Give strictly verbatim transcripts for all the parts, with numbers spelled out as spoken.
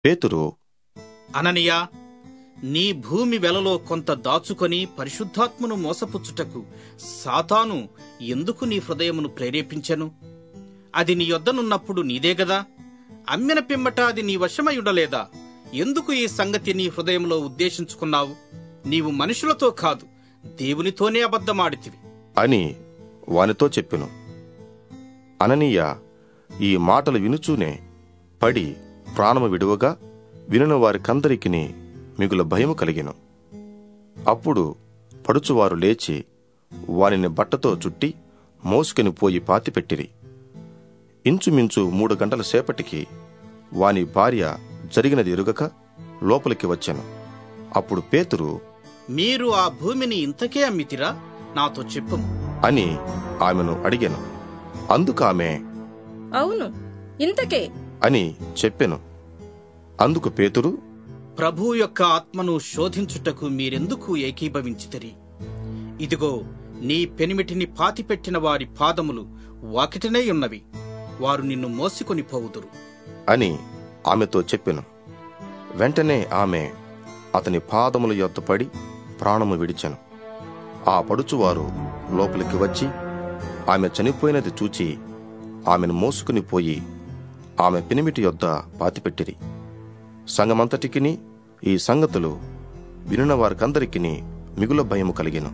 పేతురు, అననీయా, నీ భూమి వెలలో కొంత దాచుకొని పరిశుద్ధాత్మను మోసపుచ్చుటకు సాతాను ఎందుకు నీ హృదయమును ప్రేరేపించెను? అది నీ యొద్దనున్నప్పుడు నీదే గదా? అమ్మిన పిమ్మట అది నీ వశమయుండలేదా? ఎందుకు ఈ సంగతి నీ హృదయంలో ఉద్దేశించుకున్నావు? నీవు మనుషులతో కాదు, దేవునితోనే అబద్ధమాడితివి అని వానితో చెప్పెను. అననీయ ఈ మాటలు వినుచూనే పడి ప్రాణము విడువగా వినిన వారికందరికిని మిగుల భయము కలిగెను. అప్పుడు పడుచువారు లేచి వానిని బట్టతో చుట్టి మోసుకొని పోయి పాతిపెట్టిరి. ఇంచుమించు మూడు గంటల సేపటికి వాని భార్య జరిగినది ఎరుగక లోపలికి వచ్చెను. అప్పుడు పేతురు, మీరు ఆ భూమిని ఇంతకే అమ్మితిరా? నాతో చెప్పుము అని ఆమెను అడిగెను. అందుకామె, అవును, ఇంతకే అని చెప్పెను. అందుకు పేతురు, ప్రభువు యొక్క ఆత్మను శోధించుటకు మీరెందుకు ఏకీభవించితిరి? ఇదిగో, నీ పెనిమిటిని పాతిపెట్టిన వారి పాదములు వాకిటనే ఉన్నవి, వారు నిన్ను మోసికొని పోవుదురు అని ఆమెతో చెప్పెను. వెంటనే ఆమె అతని పాదముల యొద్ద పడి ప్రాణము విడిచెను. ఆ పడుచువారు లోపలికి వచ్చి ఆమె చనిపోయినది చూచి ఆమెను మోసుకుని పోయి ఆమె పెనిమిటి యొద్ద పాతిపెట్టిరి. సంగమంతటికిని ఈ సంగతులు వినిన వారికందరికిని మిగుల భయము కలిగెను.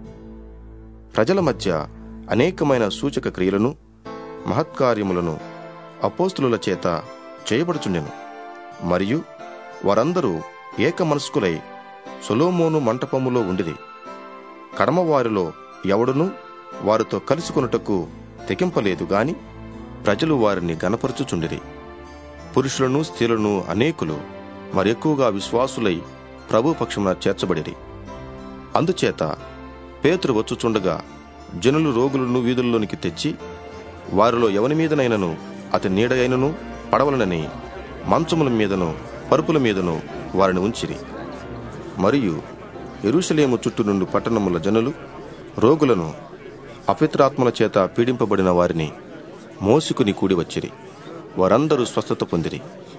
ప్రజల మధ్య అనేకమైన సూచక క్రియలను మహత్కార్యములను అపోస్తులుల చేత చేయబడుచుండెను. మరియు వారందరూ ఏక మనస్కులై సొలొమోను మంటపములో ఉండిరి. కడమవారిలో ఎవడునూ వారితో కలుసుకొనుటకు తెగింపలేదు గాని ప్రజలు వారిని గనపరచుచుండిరి. పురుషులను స్త్రీలను అనేకులు మరెక్కువగా విశ్వాసులై ప్రభు పక్షమున చేర్చబడిరి. అందుచేత పేతురు వచ్చుచుండగా జనులు రోగులను వీధుల్లోనికి తెచ్చి వారిలో ఎవని మీదనైనను అతని నీడ అయినను పడవలనని మంచముల మీదను పరుపుల మీదను వారిని ఉంచిరి. మరియు యెరూషలేము చుట్టూ నుండి పట్టణముల జనులు రోగులను, అపవిత్రాత్మల చేత పీడింపబడిన వారిని మోసుకుని కూడి వచ్చిరి. వారందరూ స్వస్థత పొందిరి.